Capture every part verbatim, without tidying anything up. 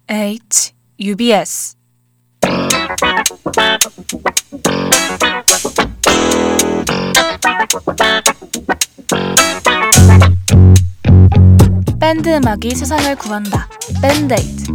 에이치 유비에스 밴드 음악이 세상을 구한다. 밴데이드.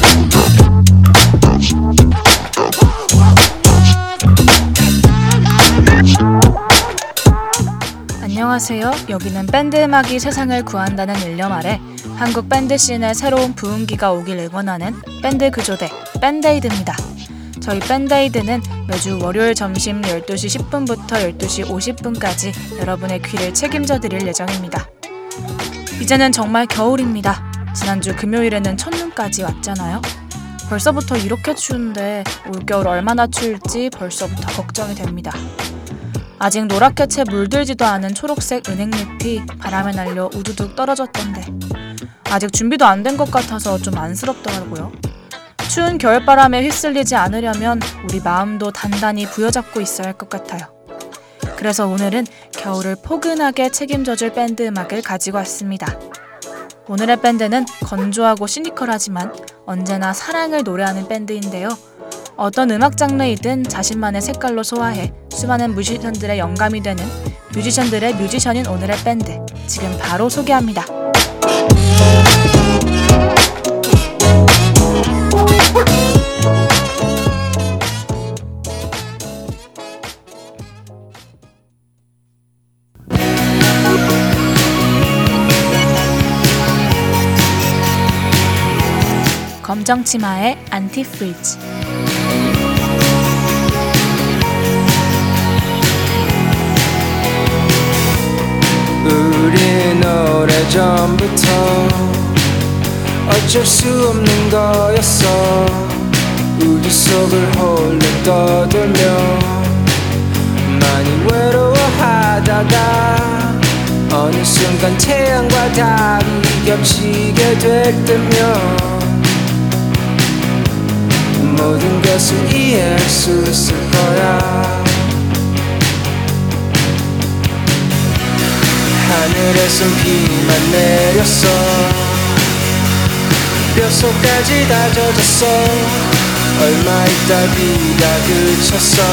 안녕하세요. 여기는 밴드 음악이 세상을 구한다는 일념 아래 한국 밴드 씬에 새로운 부흥기가 오길 응원하는 밴드 구조대 밴데이드입니다. 저희 밴데이드는 매주 월요일 점심 열두 시 십 분부터 열두 시 오십 분까지 여러분의 귀를 책임져 드릴 예정입니다. 이제는 정말 겨울입니다. 지난주 금요일에는 첫눈까지 왔잖아요. 벌써부터 이렇게 추운데 올겨울 얼마나 추울지 벌써부터 걱정이 됩니다. 아직 노랗게 채 물들지도 않은 초록색 은행잎이 바람에 날려 우두둑 떨어졌던데 아직 준비도 안 된 것 같아서 좀 안쓰럽더라고요. 추운 겨울바람에 휩쓸리지 않으려면 우리 마음도 단단히 부여잡고 있어야 할 것 같아요. 그래서 오늘은 겨울을 포근하게 책임져줄 밴드 음악을 가지고 왔습니다. 오늘의 밴드는 건조하고 시니컬하지만 언제나 사랑을 노래하는 밴드인데요. 어떤 음악 장르이든 자신만의 색깔로 소화해 수많은 뮤지션들의 영감이 되는 뮤지션들의 뮤지션인 오늘의 밴드, 지금 바로 소개합니다. 검정치마의 안티프리즈. 우린 오래전부터 어쩔 수 없는 거였어. 우리 속을 홀로 떠돌며 많이 외로워하다가 어느 순간 태양과 달이 겹치게 될 때면 모든 것을 이해할 수 있을 거야. 하늘에선 비만 내렸어. 뼛속까지 다 젖었어. 얼마 있다 비가 그쳤어.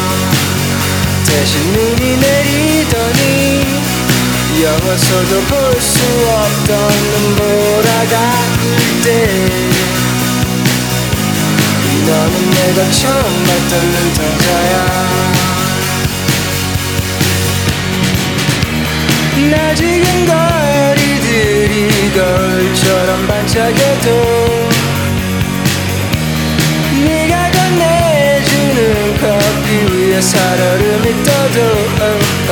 대신 눈이 내리더니 영원서도 볼 수 없던 눈보라가 때 너는 내가 처음 봤던 눈동자야. 낯익은 거리들이 거울처럼 반짝여도 네가 건네주는 커피 위에 살얼음이 떠도 oh,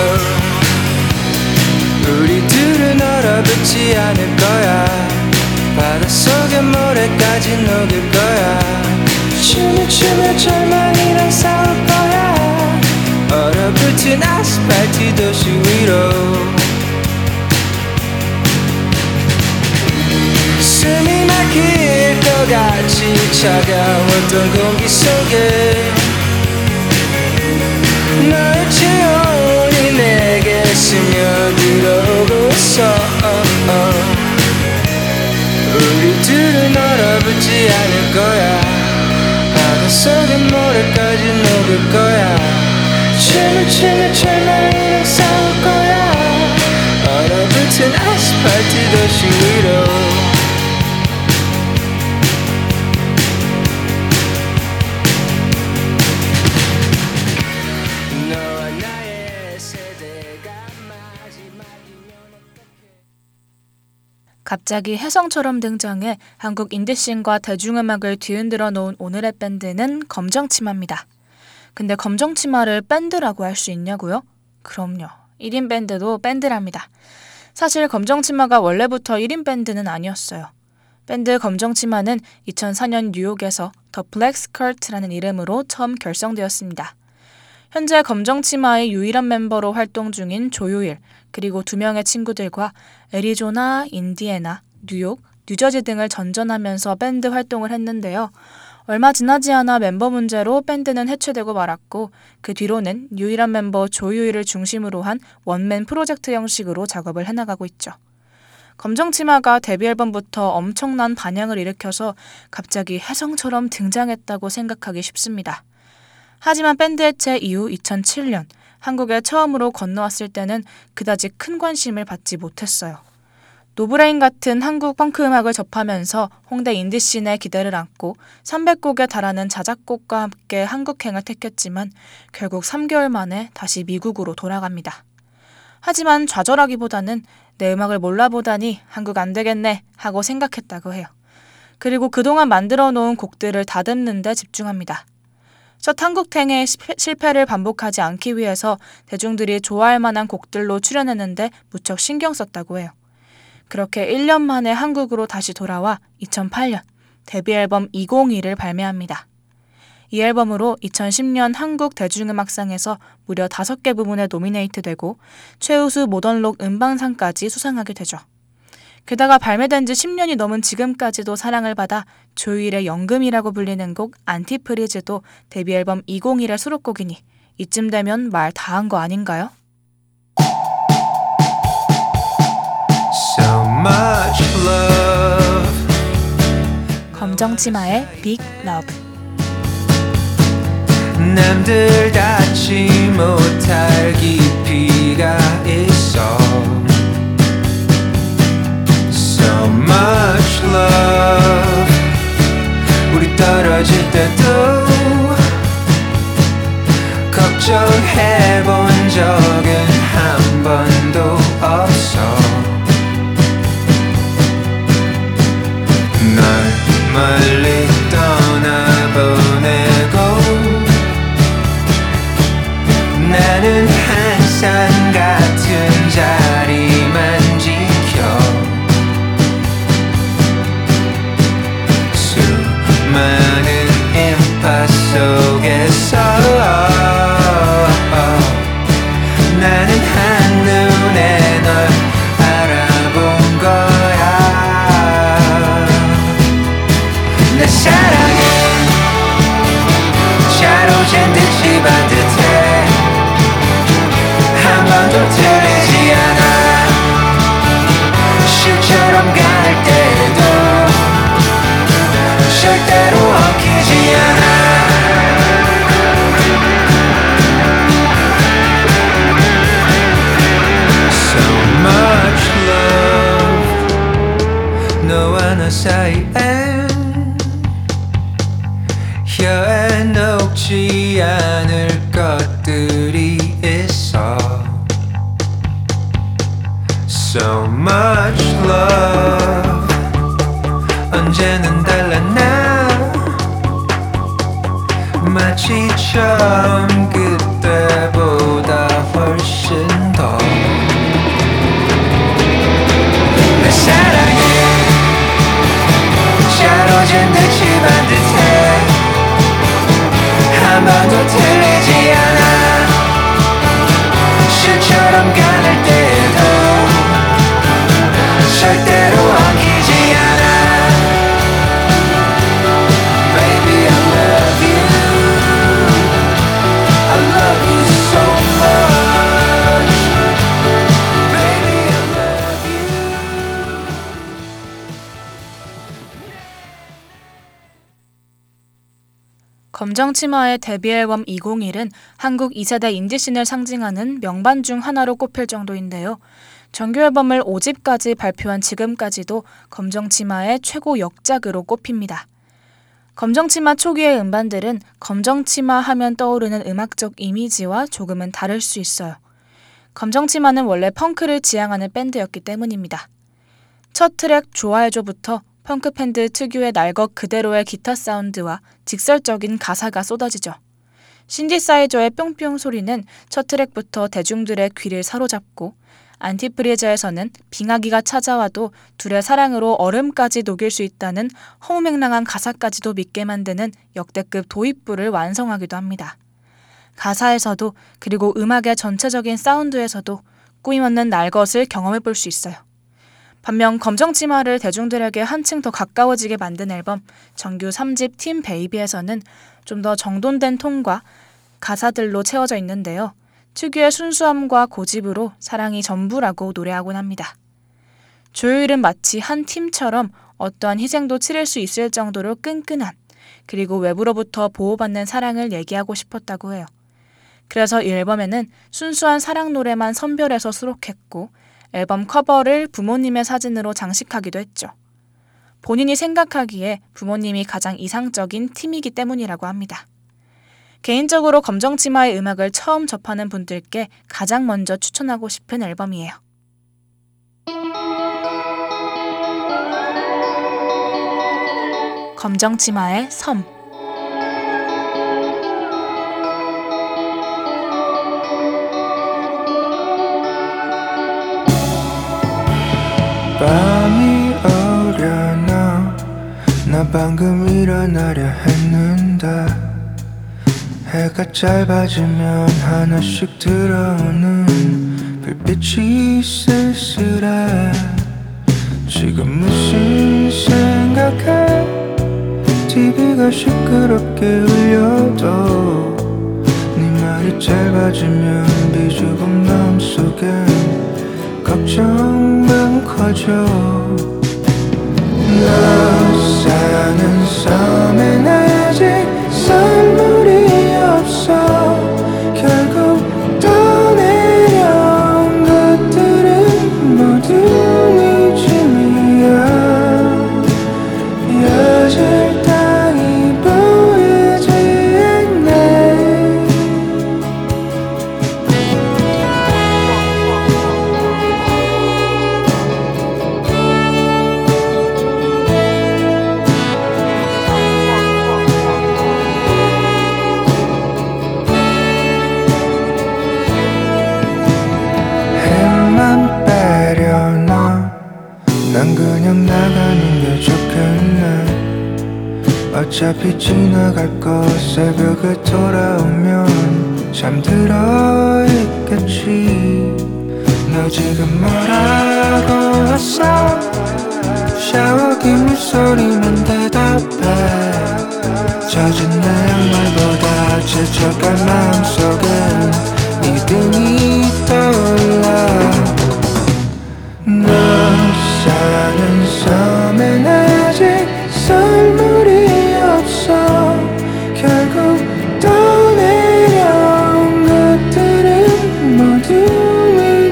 oh. 우리 둘은 얼어붙지 않을 거야. 바닷속의 모래까지 녹일 거야. 춤을 추며 절망이랑 싸울 거야. 얼어붙은 아스팔트 도시 위로 숨이 막힐 것 같이 차가웠던 공기 속에 너의 체온이 내게 스며들어오고 있어. 우리 둘은 얼어붙지 않을 거야. 바닷속의 모래까지 녹을 거야. 춤을 추며 절망이랑 싸울 거야. 얼어붙은 아스팔트 도시 위로 갑자기 혜성처럼 등장해 한국 인디씬과 대중음악을 뒤흔들어 놓은 오늘의 밴드는 검정치마입니다. 근데 검정치마를 밴드라고 할 수 있냐고요? 그럼요. 일 인 밴드도 밴드랍니다. 사실 검정치마가 원래부터 일 인 밴드는 아니었어요. 밴드 검정치마는 이천사 년 뉴욕에서 더 블랙 스커트라는 이름으로 처음 결성되었습니다. 현재 검정치마의 유일한 멤버로 활동 중인 조유일, 그리고 두 명의 친구들과 애리조나, 인디애나, 뉴욕, 뉴저지 등을 전전하면서 밴드 활동을 했는데요. 얼마 지나지 않아 멤버 문제로 밴드는 해체되고 말았고 그 뒤로는 유일한 멤버 조유일을 중심으로 한 원맨 프로젝트 형식으로 작업을 해나가고 있죠. 검정치마가 데뷔 앨범부터 엄청난 반향을 일으켜서 갑자기 혜성처럼 등장했다고 생각하기 쉽습니다. 하지만 밴드 해체 이후 이천칠 년 한국에 처음으로 건너왔을 때는 그다지 큰 관심을 받지 못했어요. 노브레인 같은 한국 펑크 음악을 접하면서 홍대 인디씬의 기대를 안고 삼백 곡에 달하는 자작곡과 함께 한국행을 택했지만 결국 삼 개월 만에 다시 미국으로 돌아갑니다. 하지만 좌절하기보다는 내 음악을 몰라보다니 한국 안 되겠네 하고 생각했다고 해요. 그리고 그동안 만들어 놓은 곡들을 다듬는 데 집중합니다. 첫 한국행의 실패를 반복하지 않기 위해서 대중들이 좋아할 만한 곡들로 출연했는데 무척 신경 썼다고 해요. 그렇게 일 년 만에 한국으로 다시 돌아와 이천팔 년 데뷔 앨범 이천이를 발매합니다. 이 앨범으로 이천십 년 한국 대중음악상에서 무려 다섯 개 부문에 노미네이트되고 최우수 모던록 음방상까지 수상하게 되죠. 게다가 발매된 지 십 년이 넘은 지금까지도 사랑을 받아 조이일의 연금이라고 불리는 곡 안티프리즈도 데뷔 앨범 이천일의 수록곡이니 이쯤 되면 말 다 한 거 아닌가요? So much love. 검정치마의 빅 러브. 남들 닿지 못할 깊이가 있어. So much love. 우리 떨어질 때도 걱정해본 적은 한 번도 없어. 널 멀리 떠나보내고 나는 항상 같은 자리만 지켜. 수많은 인파 속에서 나는 한눈에 널 알아본 거야. 내 사랑은 자로잰 듯이 반듯해. 한 번도 틀리지 않아. 실처럼 갈 때도 절대로 엉키지 않아. So much love. 너와 나 사이엔 혀에 녹지 않을 것들이 있어. So much love. 언제는 달라나 마치 처음 그때보다 훨씬 더. 내 사랑은 자로잰 듯이 반듯해. 한 번도 틀리지 않아. 실처럼 가늘 때도 절대로 엉키지 않아. Baby I love you. I love you so much. Baby I love you. 검정치마의 데뷔 앨범 이천일은 한국 이 세대 인디씬을 상징하는 명반 중 하나로 꼽힐 정도인데요. 정규 앨범을 오 집까지 발표한 지금까지도 검정치마의 최고 역작으로 꼽힙니다. 검정치마 초기의 음반들은 검정치마 하면 떠오르는 음악적 이미지와 조금은 다를 수 있어요. 검정치마는 원래 펑크를 지향하는 밴드였기 때문입니다. 첫 트랙 좋아해줘부터 펑크 밴드 특유의 날 것 그대로의 기타 사운드와 직설적인 가사가 쏟아지죠. 신디사이저의 뿅뿅 소리는 첫 트랙부터 대중들의 귀를 사로잡고 안티프리즈에서는 빙하기가 찾아와도 둘의 사랑으로 얼음까지 녹일 수 있다는 허무맹랑한 가사까지도 믿게 만드는 역대급 도입부를 완성하기도 합니다. 가사에서도 그리고 음악의 전체적인 사운드에서도 꾸임없는 날 것을 경험해 볼 수 있어요. 반면 검정치마를 대중들에게 한층 더 가까워지게 만든 앨범 정규 삼 집 팀 베이비에서는 좀 더 정돈된 톤과 가사들로 채워져 있는데요. 특유의 순수함과 고집으로 사랑이 전부라고 노래하곤 합니다. 조요일은 마치 한 팀처럼 어떠한 희생도 치를 수 있을 정도로 끈끈한, 그리고 외부로부터 보호받는 사랑을 얘기하고 싶었다고 해요. 그래서 이 앨범에는 순수한 사랑 노래만 선별해서 수록했고 앨범 커버를 부모님의 사진으로 장식하기도 했죠. 본인이 생각하기에 부모님이 가장 이상적인 팀이기 때문이라고 합니다. 개인적으로 검정치마의 음악을 처음 접하는 분들께 가장 먼저 추천하고 싶은 앨범이에요. 검정치마의 섬. 밤이 오려나 나 방금 일어나려 했는데 해가 짧아지면 하나씩 들어오는 불빛이 쓸쓸해. 지금 무슨 생각해? 티비가 시끄럽게 울려도 네 말이 짧아지면 비좁은 마음속엔 걱정만 커져. 너 사는 섬엔 아직 썰물이 없어. 결국 떠내려온 것들은 모두 이쯤이야. 이어질 땅이 보이지 않네. 힘만 빼려나 난 그냥 나가는 게 좋겠네. 어차피 지나갈 거 새벽에 돌아오면 잠들어 있겠지. 너 지금 뭐라고 했어? 샤워기 물소리만 대답해. 젖은 내 양말보다 재촉한 마음속엔 믿음이 떠올라. 너 사는 섬엔 아직 썰물이 없어. 결국 떠내려온 것들은 모두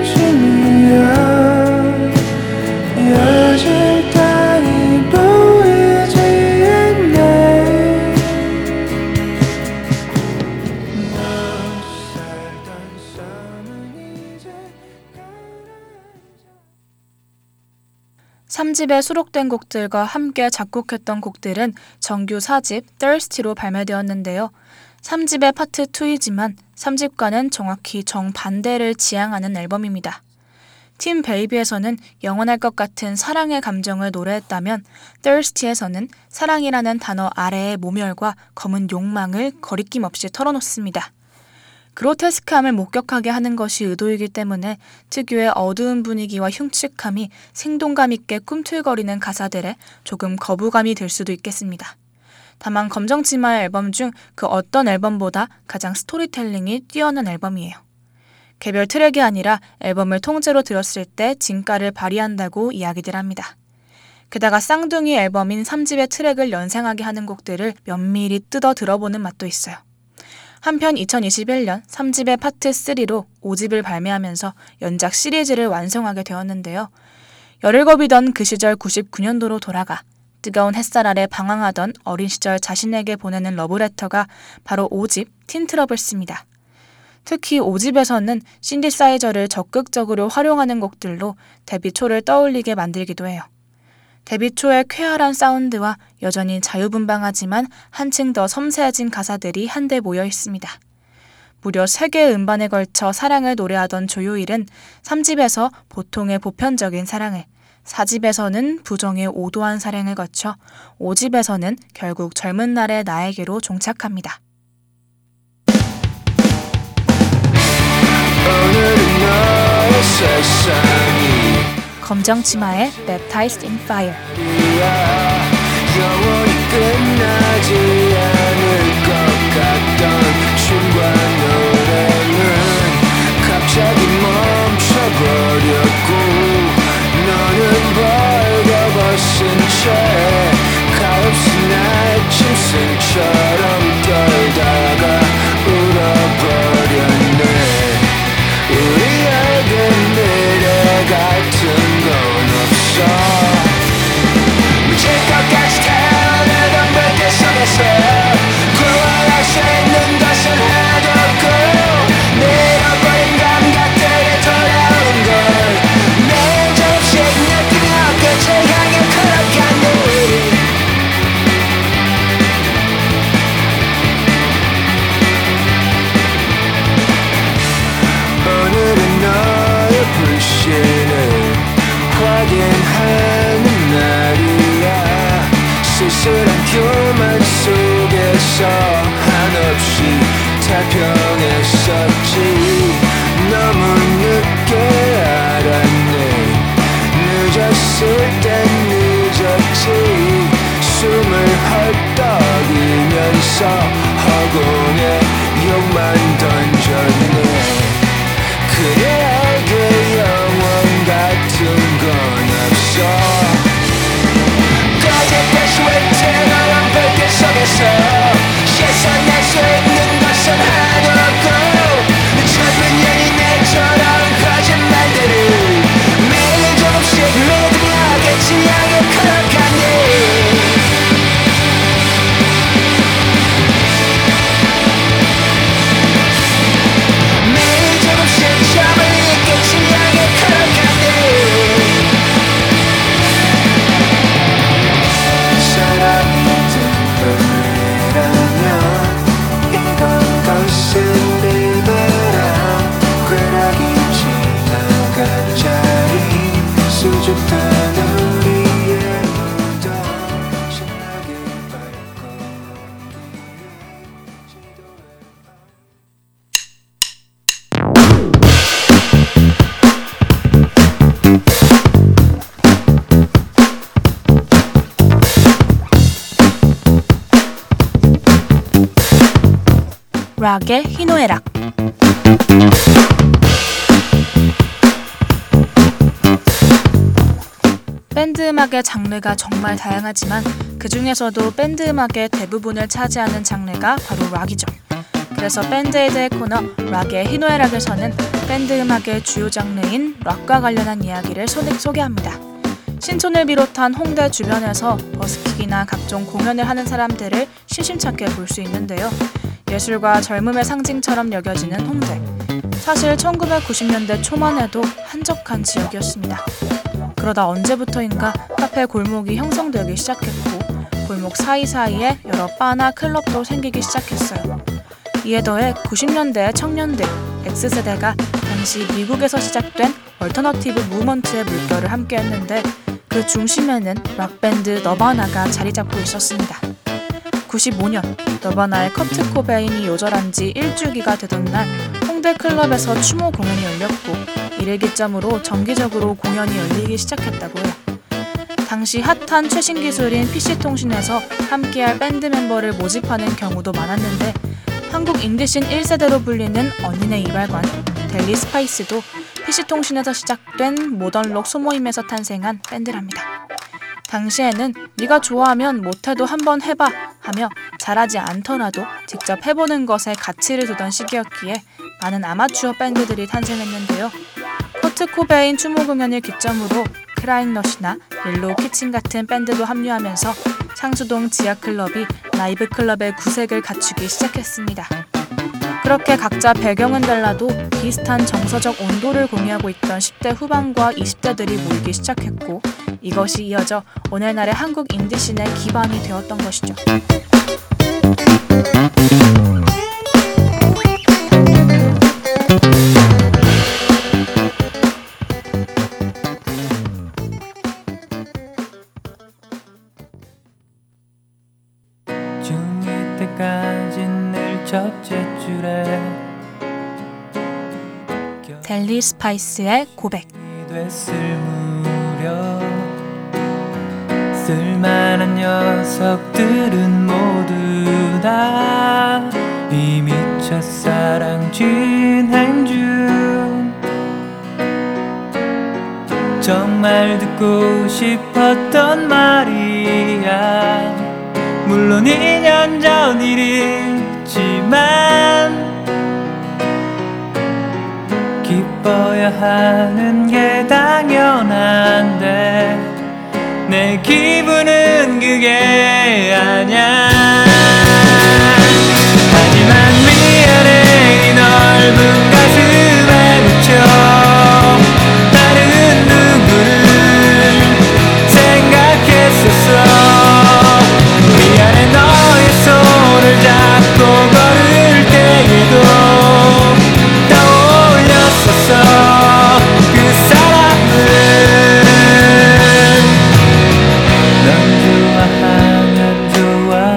이쯤이야. 이어질 땅이 보이지 않네. 너 살던 섬은 이제 삼 집에 수록된 곡들과 함께 작곡했던 곡들은 정규 사 집 Thirsty로 발매되었는데요. 삼 집의 파트 이이지만 삼 집과는 정확히 정반대를 지향하는 앨범입니다. 팀 베이비에서는 영원할 것 같은 사랑의 감정을 노래했다면 Thirsty에서는 사랑이라는 단어 아래의 모멸과 검은 욕망을 거리낌 없이 털어놓습니다. 그로테스크함을 목격하게 하는 것이 의도이기 때문에 특유의 어두운 분위기와 흉측함이 생동감 있게 꿈틀거리는 가사들에 조금 거부감이 들 수도 있겠습니다. 다만 검정치마의 앨범 중 그 어떤 앨범보다 가장 스토리텔링이 뛰어난 앨범이에요. 개별 트랙이 아니라 앨범을 통째로 들었을 때 진가를 발휘한다고 이야기들 합니다. 게다가 쌍둥이 앨범인 삼 집의 트랙을 연상하게 하는 곡들을 면밀히 뜯어 들어보는 맛도 있어요. 한편 이천이십일 년 삼 집의 파트 삼로 오 집을 발매하면서 연작 시리즈를 완성하게 되었는데요. 열을 겁이던 그 시절 구십구 년도로 돌아가 뜨거운 햇살 아래 방황하던 어린 시절 자신에게 보내는 러브레터가 바로 오 집 틴트러블스입니다. 특히 오 집에서는 신디사이저를 적극적으로 활용하는 곡들로 데뷔 초를 떠올리게 만들기도 해요. 데뷔 초의 쾌활한 사운드와 여전히 자유분방하지만 한층 더 섬세해진 가사들이 한데 모여 있습니다. 무려 세 개의 음반에 걸쳐 사랑을 노래하던 조요일은 삼 집에서 보통의 보편적인 사랑을, 사 집에서는 부정의 오도한 사랑을 거쳐 오 집에서는 결국 젊은 날의 나에게로 종착합니다. 오늘은 너의 세상이 검정치마의 Baptized in Fire. 영원히 끝나지 않을 것 같던 춤과 노래는 갑자기 멈춰버렸고 너는 너만 속에서 한없이 태평했었지. 너무 늦게 알았네. 늦었을 땐 늦었지. 숨을 헐떡이면서 허공에 욕만 던졌네. 그대에게 영원 같은 건 없어. 거짓말이 외채널한 별빛 속에서 실선할 수 있는 것은 하나고, 젊은 연인의 저런 거짓말들을 매일 조금씩 믿으며 끝이 향해 걸어가네. 매일 조금씩 점을 끝이 향해 걸어가네. 사랑이 든든이라면 이건 것은 리베라. 쾌락이 지나간 자리 수줍던 우리의 무덤 신나게 발걸음기에 지도를 락의 희노애락. 밴드 음악의 장르가 정말 다양하지만 그 중에서도 밴드 음악의 대부분을 차지하는 장르가 바로 락이죠. 그래서 밴드에이드의 코너 락의 희노애락에서는 밴드 음악의 주요 장르인 락과 관련한 이야기를 소개, 소개합니다. 신촌을 비롯한 홍대 주변에서 버스킹이나 각종 공연을 하는 사람들을 심심찮게 볼 수 있는데요. 예술과 젊음의 상징처럼 여겨지는 홍대. 사실 천구백구십 년대 초만 해도 한적한 지역이었습니다. 그러다 언제부터인가 카페 골목이 형성되기 시작했고, 골목 사이사이에 여러 바나 클럽도 생기기 시작했어요. 이에 더해 구십 년대의 청년들, X세대가 당시 미국에서 시작된 얼터너티브 무브먼트의 물결을 함께했는데, 그 중심에는 락밴드 너바나가 자리 잡고 있었습니다. 구십오 년 너바나의 커트 코베인이 요절한 지 일주기가 되던 날 홍대 클럽에서 추모 공연이 열렸고, 이를 기점으로 정기적으로 공연이 열리기 시작했다고 해요. 당시 핫한 최신 기술인 피씨통신에서 함께할 밴드 멤버를 모집하는 경우도 많았는데, 한국 인디씬 일 세대로 불리는 언니네 이발관 델리 스파이스도 피씨통신에서 시작된 모던록 소모임에서 탄생한 밴드랍니다. 당시에는 네가 좋아하면 못해도 한번 해봐 하며 잘하지 않더라도 직접 해보는 것에 가치를 두던 시기였기에 많은 아마추어 밴드들이 탄생했는데요. 커트 코베인 추모 공연을 기점으로 크라잉넛이나 옐로우 키친 같은 밴드도 합류하면서 상수동 지하클럽이 라이브 클럽의 구색을 갖추기 시작했습니다. 그렇게 각자 배경은 달라도 비슷한 정서적 온도를 공유하고 있던 십 대 후반과 이십 대들이 모이기 시작했고, 이것이 이어져 오늘날의 한국 인디씬의 기반이 되었던 것이죠. 중이 때까진 늘 첫째 줄에 델리 스파이스의 고백. 됐을 무렵 쓸만한 녀석들은 모두 다 이미 첫사랑 진행 중. 정말 듣고 싶었던 말이야. 물론 이 년 전 일이지만 기뻐야 하는 게 당연한데 내 기분은 그게 아냐. 하지만 미안해. 이 넓은 가슴에 묻혀 다른 누구를 생각했었어. 미안해. 너의 손을 잡고 걸을 때에도 떠올렸었어. 그 사람은 넌 좋아하면 좋아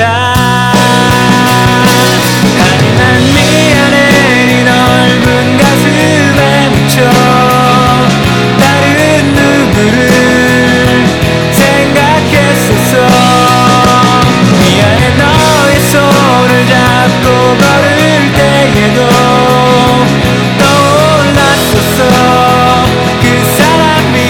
같아. 하지만 미안해 네 넓은 가슴에 묻혀 다른 누구를 생각했었어. 미안해 너의 손을 잡고 걸을 때에도 떠올랐었어 그 사람이.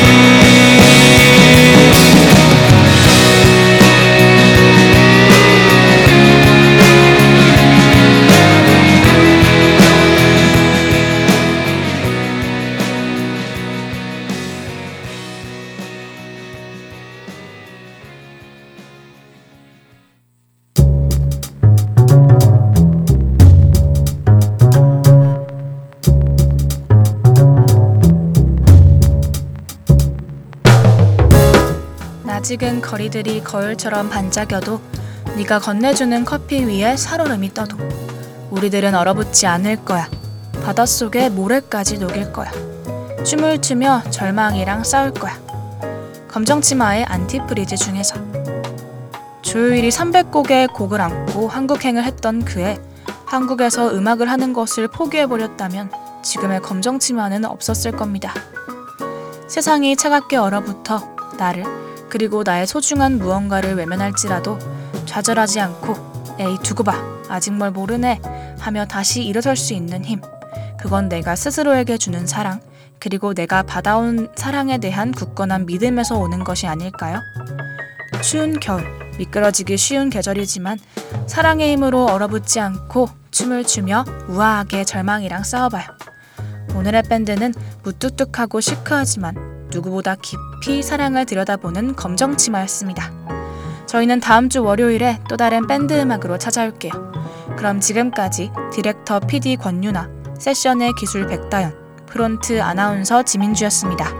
아직은 거리들이 거울처럼 반짝여도 네가 건네주는 커피 위에 살얼음이 떠도 우리들은 얼어붙지 않을 거야. 바닷속에 모래까지 녹일 거야. 춤을 추며 절망이랑 싸울 거야. 검정치마의 안티프리즈 중에서. 조율이 삼백 곡의 곡을 안고 한국행을 했던 그해 한국에서 음악을 하는 것을 포기해버렸다면 지금의 검정치마는 없었을 겁니다. 세상이 차갑게 얼어붙어 나를 그리고 나의 소중한 무언가를 외면할지라도 좌절하지 않고 에이 두고 봐 아직 뭘 모르네 하며 다시 일어설 수 있는 힘. 그건 내가 스스로에게 주는 사랑 그리고 내가 받아온 사랑에 대한 굳건한 믿음에서 오는 것이 아닐까요? 추운 겨울, 미끄러지기 쉬운 계절이지만 사랑의 힘으로 얼어붙지 않고 춤을 추며 우아하게 절망이랑 싸워봐요. 오늘의 밴드는 무뚝뚝하고 시크하지만 누구보다 깊이 사랑을 들여다보는 검정치마였습니다. 저희는 다음 주 월요일에 또 다른 밴드 음악으로 찾아올게요. 그럼 지금까지 디렉터 피디 권유나, 세션의 기술 백다연, 프론트 아나운서 지민주였습니다.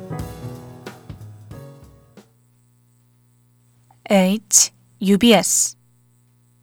H, 유비에스